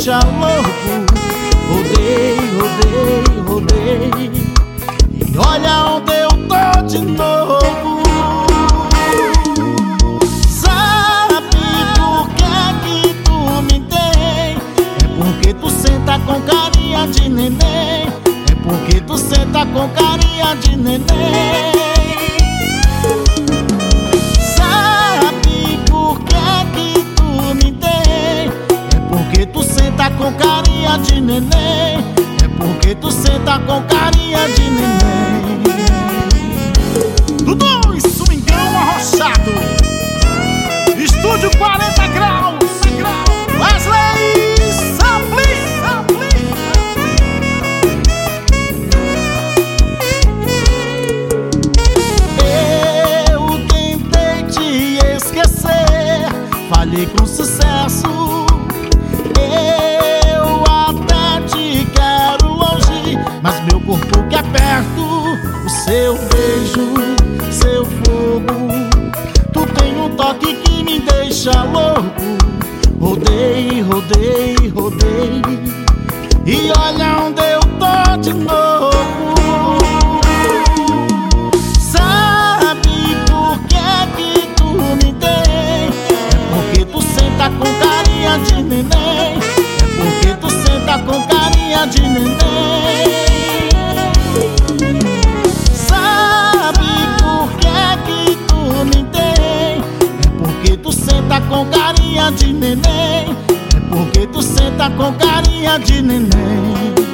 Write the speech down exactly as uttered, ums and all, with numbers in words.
deixa louco. Rodei, rodei, rodei, e olha onde eu tô de novo. Sabe por que que tu me tem? É porque tu senta com carinha de neném. É porque tu senta com carinha de neném. Sabe por que que tu me tem? É porque tu senta com carinha de neném. É porque tu senta com carinha de neném. Dudu e Swingão Arrochado, Estúdio quarenta graus, Wesley Sampling. Eu tentei te esquecer, falhei com sucesso. Eu até te quero longe, mas meu corpo quer perto. O seu beijo, seu fogo, tu tem um toque que me deixa louco. Rodei, rodei, rodei, e olha onde eu tô de novo. Sabe por que que tu me tem? É porque tu senta com carinha de neném. É porque tu senta com carinha de neném. Com carinha de neném. É porque tu senta com carinha de neném.